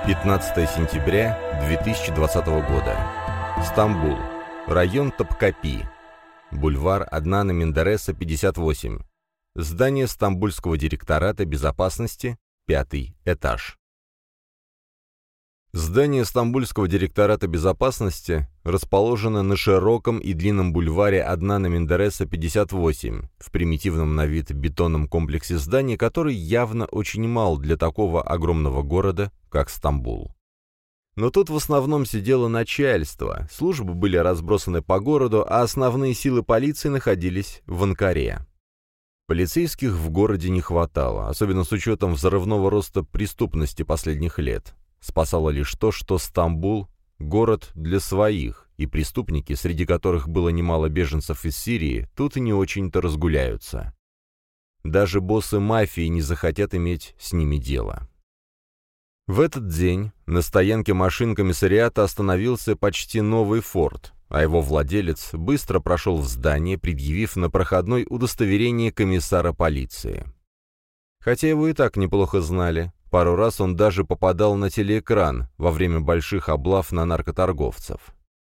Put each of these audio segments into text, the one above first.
15 сентября 2020 года. Стамбул. Район Топкапи. Бульвар Аднана Менderes'а, 58. Здание Стамбульского директората безопасности, 5-й этаж. Здание Стамбульского директората безопасности расположено на широком и длинном бульваре Аднана Менderes'а, 58, в примитивном на вид бетонном комплексе зданий, который явно очень мал для такого огромного города, как Стамбул. Но тут в основном сидело начальство, службы были разбросаны по городу, а основные силы полиции находились в Анкаре. Полицейских в городе не хватало, особенно с учетом взрывного роста преступности последних лет. Спасало лишь то, что Стамбул – город для своих, и преступники, среди которых было немало беженцев из Сирии, тут и не очень-то разгуляются. Даже боссы мафии не захотят иметь с ними дело. В этот день на стоянке машин комиссариата остановился почти новый «Форд», а его владелец быстро прошел в здание, предъявив на проходной удостоверение комиссара полиции. Хотя его и так неплохо знали, пару раз он даже попадал на телеэкран во время больших облав на наркоторговцев.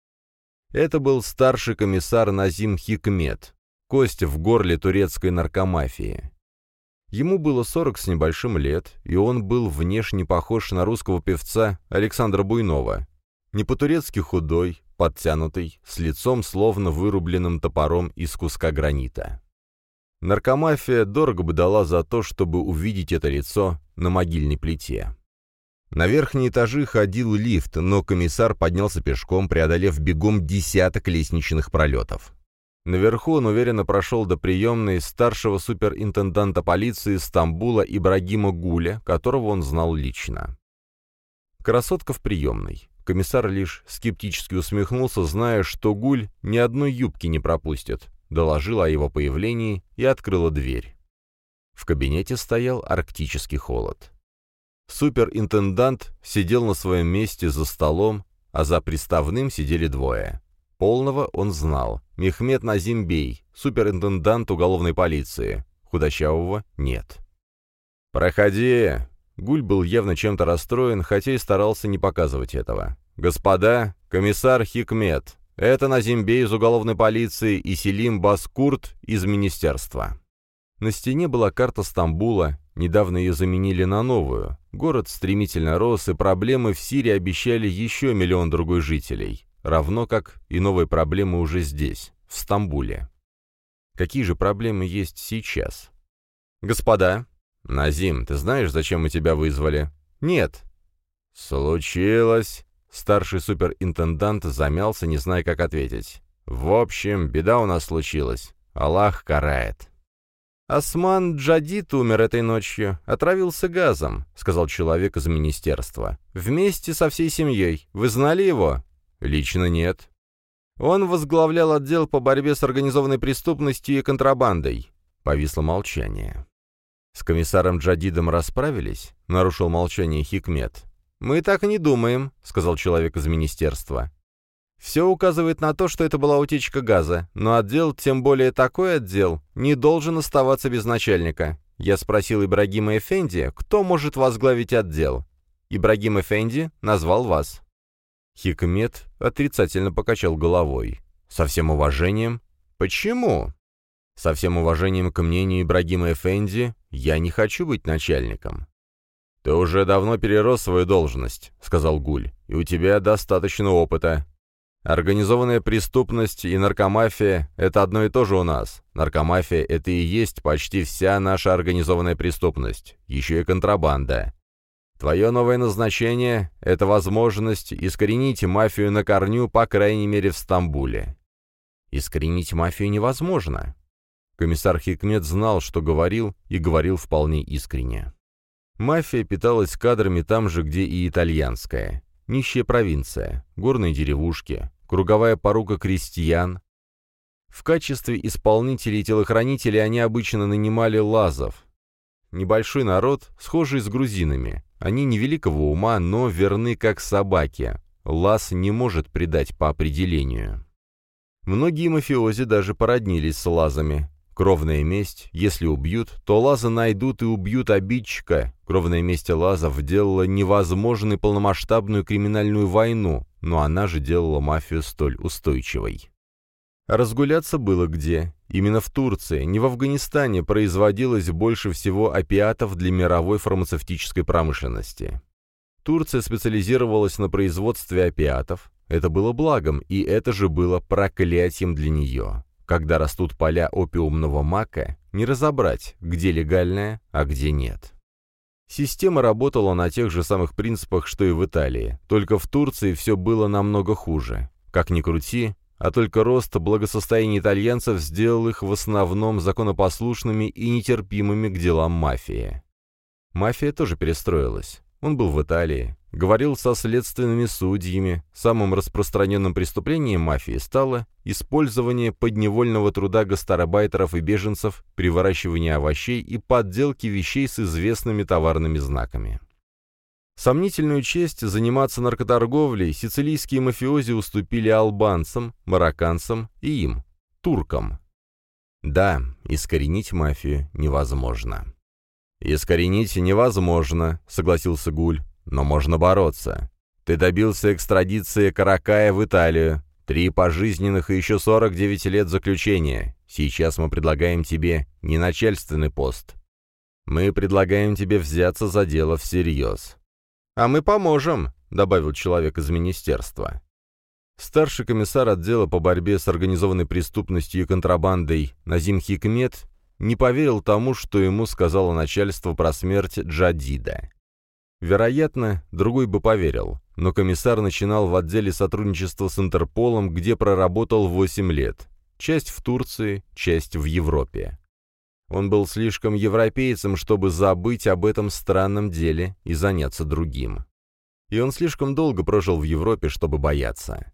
Это был старший комиссар Назим Хикмет, кость в горле турецкой наркомафии. Ему было 40 с небольшим лет, и он был внешне похож на русского певца Александра Буйнова. Не по-турецки худой, подтянутый, с лицом словно вырубленным топором из куска гранита. Наркомафия дорого бы дала за то, чтобы увидеть это лицо на могильной плите. На верхние этажи ходил лифт, но комиссар поднялся пешком, преодолев бегом десяток лестничных пролетов. Наверху он уверенно прошел до приемной старшего суперинтенданта полиции Стамбула Ибрагима Гуля, которого он знал лично. Красотка в приемной. Комиссар лишь скептически усмехнулся, зная, что Гуль ни одной юбки не пропустит, доложила о его появлении и открыла дверь. В кабинете стоял арктический холод. Суперинтендант сидел на своем месте за столом, а за приставным сидели двое. Полного он знал. Мехмет Назим Бей, суперинтендант уголовной полиции. Худощавого нет. «Проходи!» Гуль был явно чем-то расстроен, хотя и старался не показывать этого. «Господа, комиссар Хикмет, это Назим Бей из уголовной полиции и Селим Баскурт из министерства». На стене была карта Стамбула, недавно ее заменили на новую. Город стремительно рос, и проблемы в Сирии обещали еще миллион другой жителей. Равно как и новые проблемы уже здесь, в Стамбуле. Какие же проблемы есть сейчас? «Господа!» «Назим, ты знаешь, зачем мы тебя вызвали?» «Нет». «Случилось!» Старший суперинтендант замялся, не зная, как ответить. «В общем, беда у нас случилась. Аллах карает». «Осман Джадид умер этой ночью, отравился газом», — сказал человек из министерства. «Вместе со всей семьей. Вы знали его?» «Лично нет». «Он возглавлял отдел по борьбе с организованной преступностью и контрабандой». Повисло молчание. «С комиссаром Джадидом расправились?» — нарушил молчание Хикмет. «Мы так и не думаем», — сказал человек из министерства. «Все указывает на то, что это была утечка газа, но отдел, тем более такой отдел, не должен оставаться без начальника. Я спросил Ибрагима Эфенди, кто может возглавить отдел. Ибрагим Эфенди назвал вас». Хикмет отрицательно покачал головой. «Со всем уважением?» «Почему?» «Со всем уважением к мнению Ибрагима Эфенди, я не хочу быть начальником». «Ты уже давно перерос свою должность», — сказал Гуль, — «и у тебя достаточно опыта. Организованная преступность и наркомафия — это одно и то же у нас. Наркомафия — это и есть почти вся наша организованная преступность, еще и контрабанда. Твое новое назначение — это возможность искоренить мафию на корню, по крайней мере, в Стамбуле». «Искоренить мафию невозможно». Комиссар Хикмет знал, что говорил, и говорил вполне искренне. Мафия питалась кадрами там же, где и итальянская. Нищая провинция, горные деревушки, круговая порука крестьян. В качестве исполнителей и телохранителей они обычно нанимали лазов. Небольшой народ, схожий с грузинами. Они невеликого ума, но верны как собаки. Лаз не может предать по определению. Многие мафиози даже породнились с лазами. Кровная месть, если убьют, то Лаза найдут и убьют обидчика. Кровная месть Лазов делала невозможной полномасштабную криминальную войну, но она же делала мафию столь устойчивой. Разгуляться было где. Именно в Турции, не в Афганистане, производилось больше всего опиатов для мировой фармацевтической промышленности. Турция специализировалась на производстве опиатов. Это было благом, и это же было проклятием для нее. Когда растут поля опиумного мака, не разобрать, где легальное, а где нет. Система работала на тех же самых принципах, что и в Италии, только в Турции все было намного хуже. Как ни крути, а только рост благосостояния итальянцев сделал их в основном законопослушными и нетерпимыми к делам мафии. Мафия тоже перестроилась. Он был в Италии, говорил со следственными судьями. Самым распространенным преступлением мафии стало использование подневольного труда гастарбайтеров и беженцев при выращивании овощей и подделке вещей с известными товарными знаками. Сомнительную честь заниматься наркоторговлей сицилийские мафиози уступили албанцам, марокканцам и им, туркам. Да, искоренить мафию невозможно. «Искоренить невозможно», — согласился Гуль, — «но можно бороться. Ты добился экстрадиции Каракая в Италию, 3 пожизненных и еще 49 лет заключения. Сейчас мы предлагаем тебе не начальственный пост. Мы предлагаем тебе взяться за дело всерьез». «А мы поможем», — добавил человек из министерства. Старший комиссар отдела по борьбе с организованной преступностью и контрабандой Назим Хикмет не поверил тому, что ему сказало начальство про смерть Джадида. Вероятно, другой бы поверил, но комиссар начинал в отделе сотрудничества с Интерполом, где проработал 8 лет. Часть в Турции, часть в Европе. Он был слишком европейцем, чтобы забыть об этом странном деле и заняться другим. И он слишком долго прожил в Европе, чтобы бояться.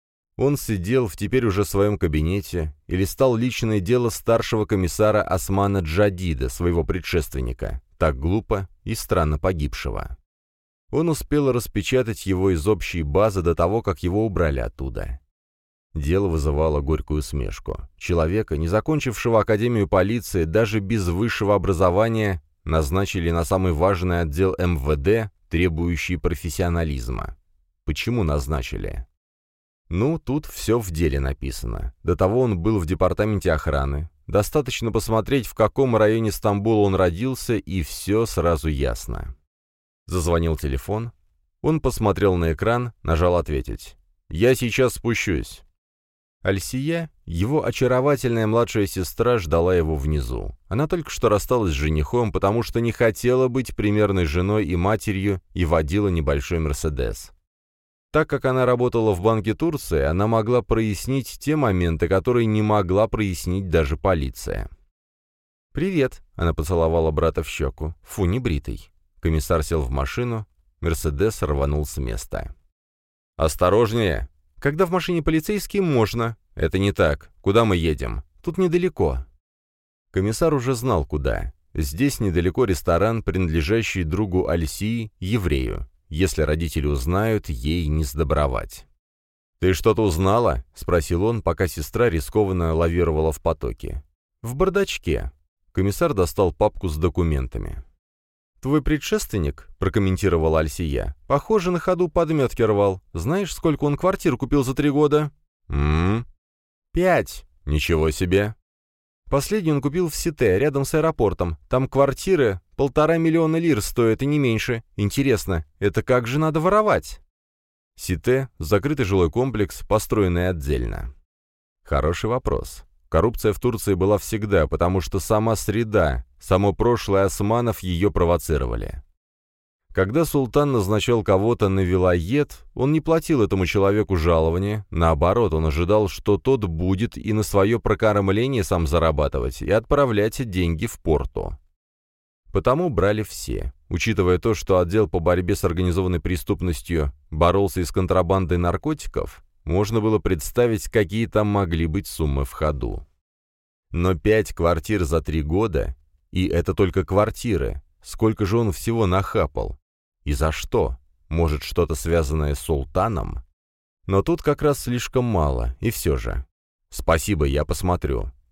Он сидел в теперь уже своем кабинете и листал личное дело старшего комиссара Османа Джадида, своего предшественника, так глупо и странно погибшего. Он успел распечатать его из общей базы до того, как его убрали оттуда. Дело вызывало горькую усмешку. Человека, не закончившего Академию полиции, даже без высшего образования, назначили на самый важный отдел МВД, требующий профессионализма. Почему назначили? Ну, тут все в деле написано. До того он был в департаменте охраны. Достаточно посмотреть, в каком районе Стамбула он родился, и все сразу ясно. Зазвонил телефон. Он посмотрел на экран, нажал «Ответить». «Я сейчас спущусь». Альсия, его очаровательная младшая сестра, ждала его внизу. Она только что рассталась с женихом, потому что не хотела быть примерной женой и матерью и водила небольшой «Мерседес». Так как она работала в Банке Турции, она могла прояснить те моменты, которые не могла прояснить даже полиция. «Привет», — она поцеловала брата в щеку. «Фу, не бритый». Комиссар сел в машину, «Мерседес» рванул с места. «Осторожнее! Когда в машине полицейские, можно. Это не так. Куда мы едем? Тут недалеко». Комиссар уже знал, куда. Здесь недалеко ресторан, принадлежащий другу Альсии, еврею. Если родители узнают, ей не сдобровать. «Ты что-то узнала?» — спросил он, пока сестра рискованно лавировала в потоке. «В бардачке». Комиссар достал папку с документами. «Твой предшественник», — прокомментировала Альсия, — «похоже, на ходу подметки рвал. Знаешь, сколько он квартир купил за 3 года?» «5». «Ничего себе». Последний он купил в Сите, рядом с аэропортом. Там квартиры 1,5 миллиона лир стоят и не меньше. Интересно, это как же надо воровать?» Сите — закрытый жилой комплекс, построенный отдельно. Хороший вопрос. Коррупция в Турции была всегда, потому что сама среда, само прошлое османов ее провоцировали. Когда султан назначал кого-то на вилайет, он не платил этому человеку жалования, наоборот, он ожидал, что тот будет и на свое прокормление сам зарабатывать и отправлять деньги в порту. Потому брали все. Учитывая то, что отдел по борьбе с организованной преступностью боролся и с контрабандой наркотиков, можно было представить, какие там могли быть суммы в ходу. Но 5 квартир за 3 года, и это только квартиры, сколько же он всего нахапал? И за что? Может, что-то связанное с султаном? Но тут как раз слишком мало, и все же. «Спасибо, я посмотрю».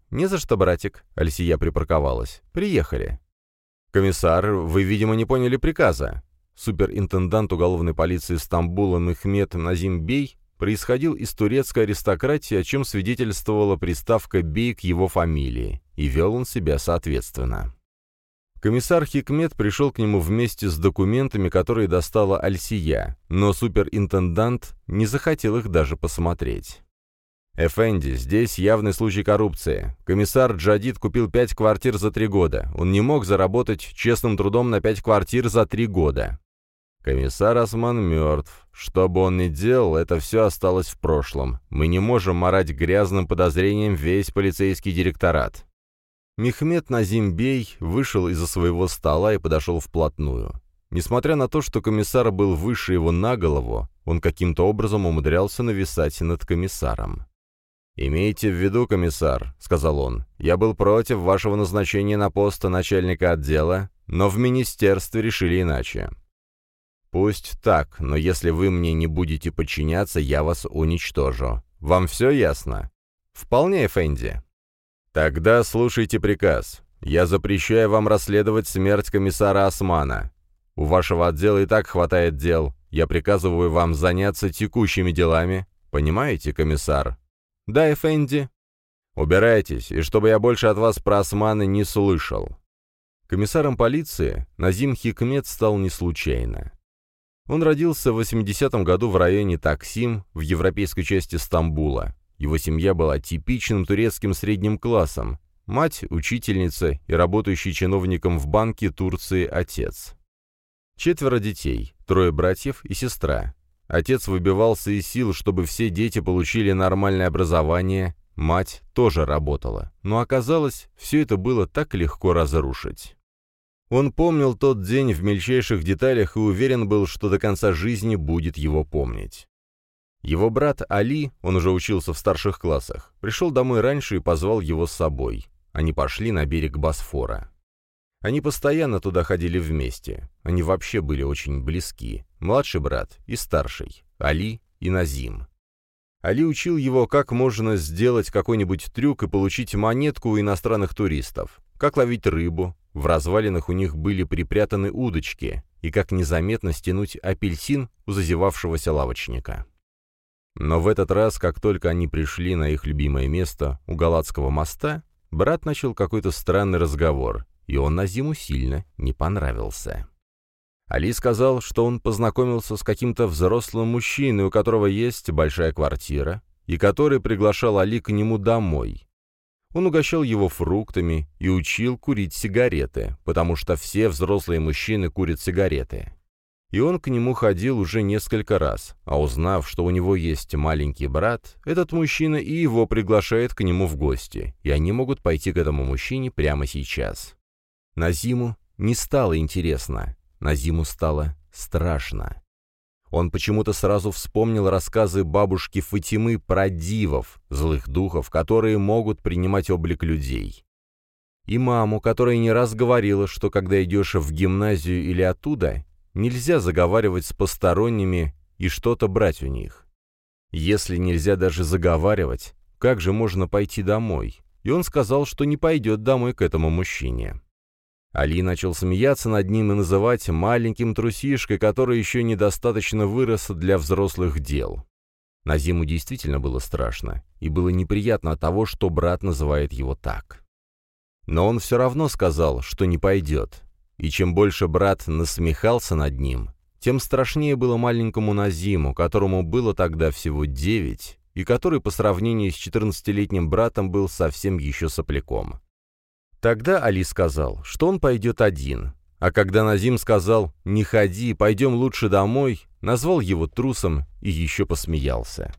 «Не за что, братик», — Альсия припарковалась. «Приехали». «Комиссар, вы, видимо, не поняли приказа». Суперинтендант уголовной полиции Стамбула Мехмет Назим Бей происходил из турецкой аристократии, о чем свидетельствовала приставка «бей» к его фамилии, и вел он себя соответственно. Комиссар Хикмет пришел к нему вместе с документами, которые достала Альсия, но суперинтендант не захотел их даже посмотреть. «Эфенди, здесь явный случай коррупции. Комиссар Джадид купил 5 квартир за 3 года. Он не мог заработать честным трудом на 5 квартир за 3 года. Комиссар Осман мертв. Что бы он ни делал, это все осталось в прошлом. Мы не можем марать грязным подозрением весь полицейский директорат». Мехмет Назим Бей вышел из-за своего стола и подошел вплотную. Несмотря на то, что комиссар был выше его на голову, он каким-то образом умудрялся нависать над комиссаром. «Имейте в виду, комиссар», — сказал он, — «я был против вашего назначения на пост начальника отдела, но в министерстве решили иначе. Пусть так, но если вы мне не будете подчиняться, я вас уничтожу. Вам все ясно?» «Вполне, Эфенди». «Тогда слушайте приказ. Я запрещаю вам расследовать смерть комиссара Османа. У вашего отдела и так хватает дел. Я приказываю вам заняться текущими делами. Понимаете, комиссар?» «Да, Эфенди». «Убирайтесь, и чтобы я больше от вас про Османа не слышал». Комиссаром полиции Назим Хикмет стал не случайно. Он родился в 80-м году в районе Таксим, в европейской части Стамбула. Его семья была типичным турецким средним классом. Мать – учительница и работающий чиновником в банке Турции отец. 4 детей, 3 братьев и сестра. Отец выбивался из сил, чтобы все дети получили нормальное образование, мать тоже работала. Но оказалось, все это было так легко разрушить. Он помнил тот день в мельчайших деталях и уверен был, что до конца жизни будет его помнить. Его брат Али, он уже учился в старших классах, пришел домой раньше и позвал его с собой. Они пошли на берег Босфора. Они постоянно туда ходили вместе. Они вообще были очень близки. Младший брат и старший, Али и Назим. Али учил его, как можно сделать какой-нибудь трюк и получить монетку у иностранных туристов, как ловить рыбу, в развалинах у них были припрятаны удочки, и как незаметно стянуть апельсин у зазевавшегося лавочника. Но в этот раз, как только они пришли на их любимое место у Галатского моста, брат начал какой-то странный разговор, и он Назиму сильно не понравился. Али сказал, что он познакомился с каким-то взрослым мужчиной, у которого есть большая квартира, и который приглашал Али к нему домой. Он угощал его фруктами и учил курить сигареты, потому что все взрослые мужчины курят сигареты. И он к нему ходил уже несколько раз, а узнав, что у него есть маленький брат, этот мужчина и его приглашает к нему в гости, и они могут пойти к этому мужчине прямо сейчас. Назиму не стало интересно, Назиму стало страшно. Он почему-то сразу вспомнил рассказы бабушки Фатимы про дивов, злых духов, которые могут принимать облик людей. И маму, которая не раз говорила, что когда идешь в гимназию или оттуда, нельзя заговаривать с посторонними и что-то брать у них. Если нельзя даже заговаривать, как же можно пойти домой? И он сказал, что не пойдет домой к этому мужчине. Али начал смеяться над ним и называть маленьким трусишкой, который еще недостаточно вырос для взрослых дел. Назиму действительно было страшно, и было неприятно от того, что брат называет его так. Но он все равно сказал, что не пойдет. И чем больше брат насмехался над ним, тем страшнее было маленькому Назиму, которому было тогда всего 9, и который по сравнению с 14-летним братом был совсем еще сопляком. Тогда Али сказал, что он пойдет один, а когда Назим сказал «не ходи, пойдем лучше домой», назвал его трусом и еще посмеялся.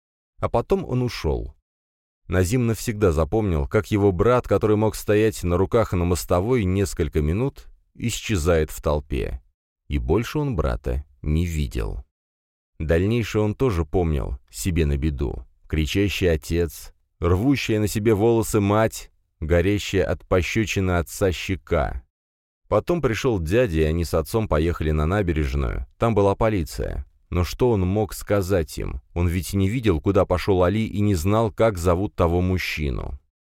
А потом он ушел. Назим навсегда запомнил, как его брат, который мог стоять на руках на мостовой несколько минут, исчезает в толпе. И больше он брата не видел. Дальнейшее он тоже помнил, себе на беду. Кричащий отец, рвущая на себе волосы мать, горящая от пощечины отца щека. Потом пришел дядя, и они с отцом поехали на набережную. Там была полиция. Но что он мог сказать им? Он ведь не видел, куда пошел Али, и не знал, как зовут того мужчину.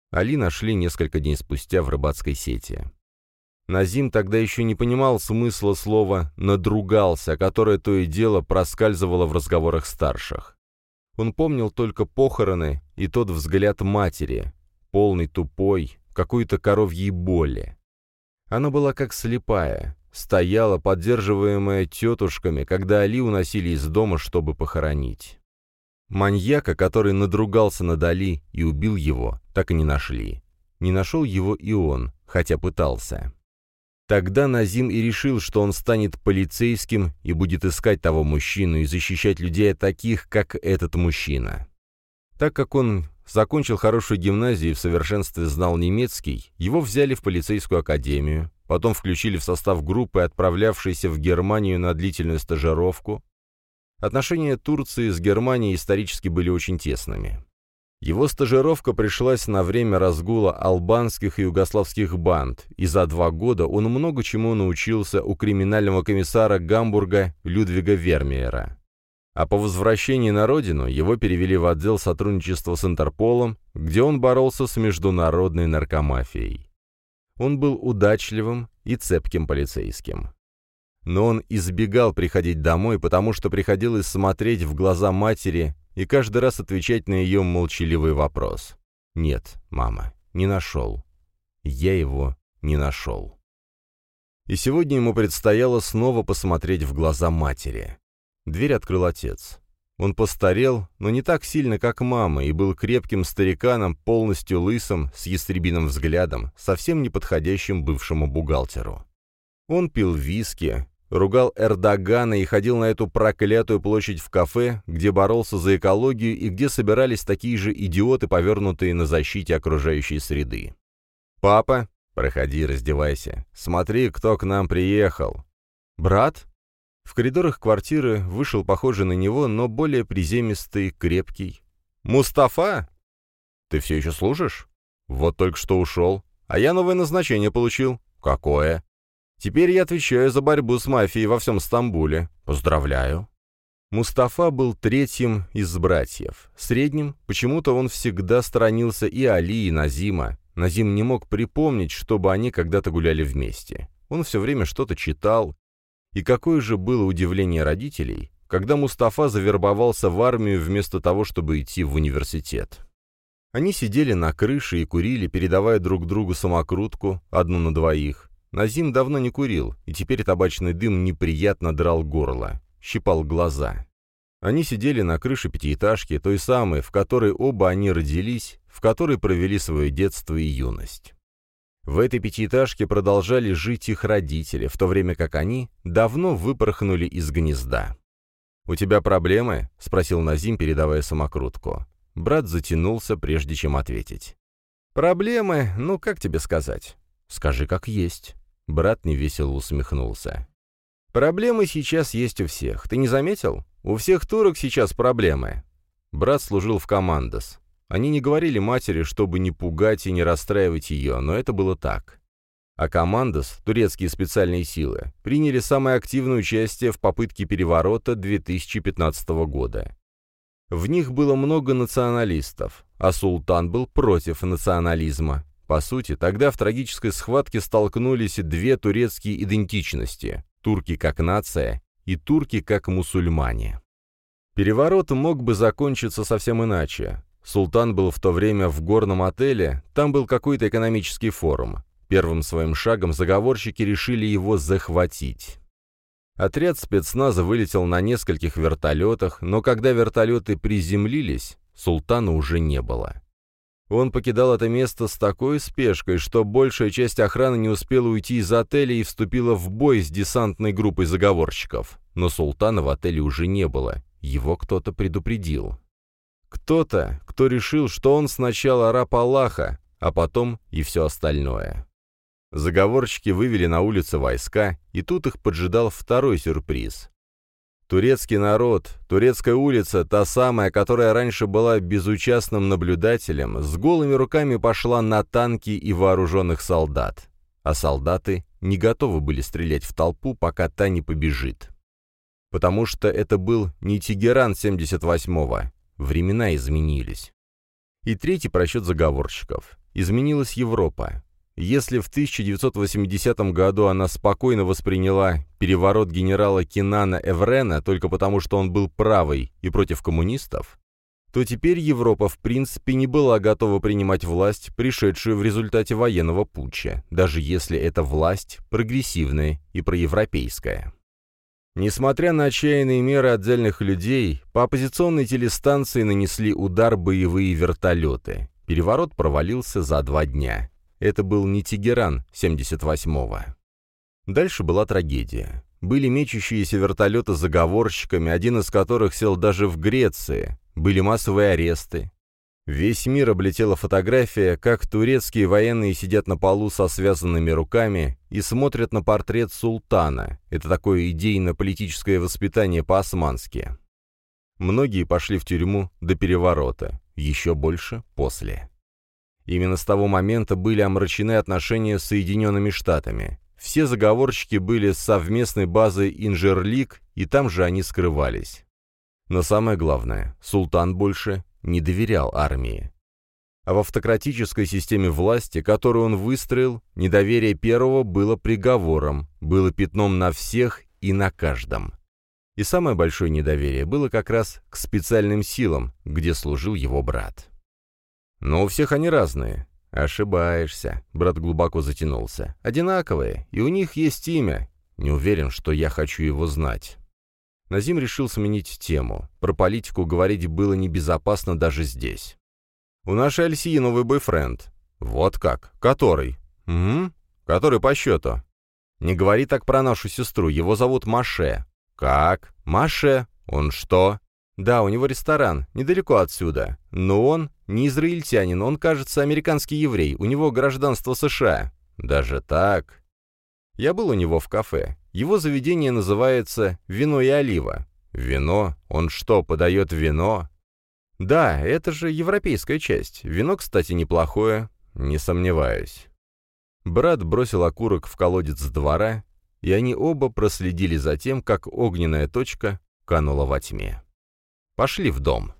Али нашли несколько дней спустя в рыбацкой сети. Назим тогда еще не понимал смысла слова «надругался», которое то и дело проскальзывало в разговорах старших. Он помнил только похороны и тот взгляд матери, полный тупой, какой-то коровьей боли. Она была как слепая, стояла, поддерживаемая тетушками, когда Али уносили из дома, чтобы похоронить. Маньяка, который надругался над Али и убил его, так и не нашли. Не нашел его и он, хотя пытался. Тогда Назим и решил, что он станет полицейским и будет искать того мужчину и защищать людей от таких, как этот мужчина. Так как он закончил хорошую гимназию и в совершенстве знал немецкий, его взяли в полицейскую академию, потом включили в состав группы, отправлявшейся в Германию на длительную стажировку. Отношения Турции с Германией исторически были очень тесными. Его стажировка пришлась на время разгула албанских и югославских банд, и за 2 года он много чему научился у криминального комиссара Гамбурга Людвига Вермеера. А по возвращении на родину его перевели в отдел сотрудничества с Интерполом, где он боролся с международной наркомафией. Он был удачливым и цепким полицейским. Но он избегал приходить домой, потому что приходилось смотреть в глаза матери и каждый раз отвечать на ее молчаливый вопрос. «Нет, мама, не нашел. Я его не нашел». И сегодня ему предстояло снова посмотреть в глаза матери. Дверь открыл отец. Он постарел, но не так сильно, как мама, и был крепким стариканом, полностью лысым, с ястребиным взглядом, совсем не подходящим бывшему бухгалтеру. Он пил виски, ругал Эрдогана и ходил на эту проклятую площадь в кафе, где боролся за экологию и где собирались такие же идиоты, повернутые на защите окружающей среды. «Папа, проходи, раздевайся. Смотри, кто к нам приехал». «Брат?» В коридорах квартиры вышел похожий на него, но более приземистый, крепкий. «Мустафа? Ты все еще служишь? Вот только что ушел. А я новое назначение получил». «Какое?» «Теперь я отвечаю за борьбу с мафией во всем Стамбуле. Поздравляю». Мустафа был 3-м из братьев. Средним почему-то он всегда сторонился и Али, и Назима. Назим не мог припомнить, чтобы они когда-то гуляли вместе. Он все время что-то читал. И какое же было удивление родителей, когда Мустафа завербовался в армию вместо того, чтобы идти в университет. Они сидели на крыше и курили, передавая друг другу самокрутку, одну на двоих. Назим давно не курил, и теперь табачный дым неприятно драл горло, щипал глаза. Они сидели на крыше пятиэтажки, той самой, в которой оба они родились, в которой провели свое детство и юность. В этой пятиэтажке продолжали жить их родители, в то время как они давно выпорхнули из гнезда. «У тебя проблемы?» — спросил Назим, передавая самокрутку. Брат затянулся, прежде чем ответить. «Проблемы? Ну, как тебе сказать?» «Скажи, как есть». Брат невесело усмехнулся. «Проблемы сейчас есть у всех. Ты не заметил? У всех турок сейчас проблемы». Брат служил в командос. Они не говорили матери, чтобы не пугать и не расстраивать ее, но это было так. А командос, турецкие специальные силы, приняли самое активное участие в попытке переворота 2015 года. В них было много националистов, а султан был против национализма. По сути, тогда в трагической схватке столкнулись 2 турецкие идентичности – турки как нация и турки как мусульмане. Переворот мог бы закончиться совсем иначе. Султан был в то время в горном отеле, там был какой-то экономический форум. Первым своим шагом заговорщики решили его захватить. Отряд спецназа вылетел на нескольких вертолетах, но когда вертолеты приземлились, султана уже не было. Он покидал это место с такой спешкой, что большая часть охраны не успела уйти из отеля и вступила в бой с десантной группой заговорщиков. Но султана в отеле уже не было, его кто-то предупредил. Кто-то, кто решил, что он сначала раб Аллаха, а потом и все остальное. Заговорщики вывели на улицы войска, и тут их поджидал второй сюрприз. Турецкий народ, турецкая улица, та самая, которая раньше была безучастным наблюдателем, с голыми руками пошла на танки и вооруженных солдат. А солдаты не готовы были стрелять в толпу, пока та не побежит. Потому что это был не Тегеран 78-го. Времена изменились. И третий просчет заговорщиков. Изменилась Европа. Если в 1980 году она спокойно восприняла переворот генерала Кенана Эврена только потому, что он был правый и против коммунистов, то теперь Европа в принципе не была готова принимать власть, пришедшую в результате военного путча, даже если эта власть прогрессивная и проевропейская. Несмотря на отчаянные меры отдельных людей, по оппозиционной телестанции нанесли удар боевые вертолеты. Переворот провалился за 2 дня. Это был не Тегеран 78-го. Дальше была трагедия. Были мечущиеся вертолеты с заговорщиками, один из которых сел даже в Греции. Были массовые аресты. Весь мир облетела фотография, как турецкие военные сидят на полу со связанными руками и смотрят на портрет султана. Это такое идейно-политическое воспитание по-османски. Многие пошли в тюрьму до переворота, еще больше после. Именно с того момента были омрачены отношения с Соединенными Штатами. Все заговорщики были с совместной базой Инжерлик, и там же они скрывались. Но самое главное, султан больше не доверял армии. А в автократической системе власти, которую он выстроил, недоверие первого было приговором, было пятном на всех и на каждом. И самое большое недоверие было как раз к специальным силам, где служил его брат. Но у всех они разные. Ошибаешься, брат глубоко затянулся. Одинаковые, и у них есть имя. Не уверен, что я хочу его знать. Назим решил сменить тему. Про политику говорить было небезопасно даже здесь. «У нашей Альсии новый бойфренд». «Вот как? Который?» «Угу. Который по счету?» «Не говори так про нашу сестру. Его зовут Маше». «Как? Маше? Он что?» «Да, у него ресторан, недалеко отсюда. Но он не израильтянин, он, кажется, американский еврей. У него гражданство США». «Даже так?» Я был у него в кафе. Его заведение называется «Вино и олива». «Вино? Он что, подает вино?» «Да, это же европейская часть. Вино, кстати, неплохое. Не сомневаюсь». Брат бросил окурок в колодец двора, и они оба проследили за тем, как огненная точка канула во тьме. Пошли в дом.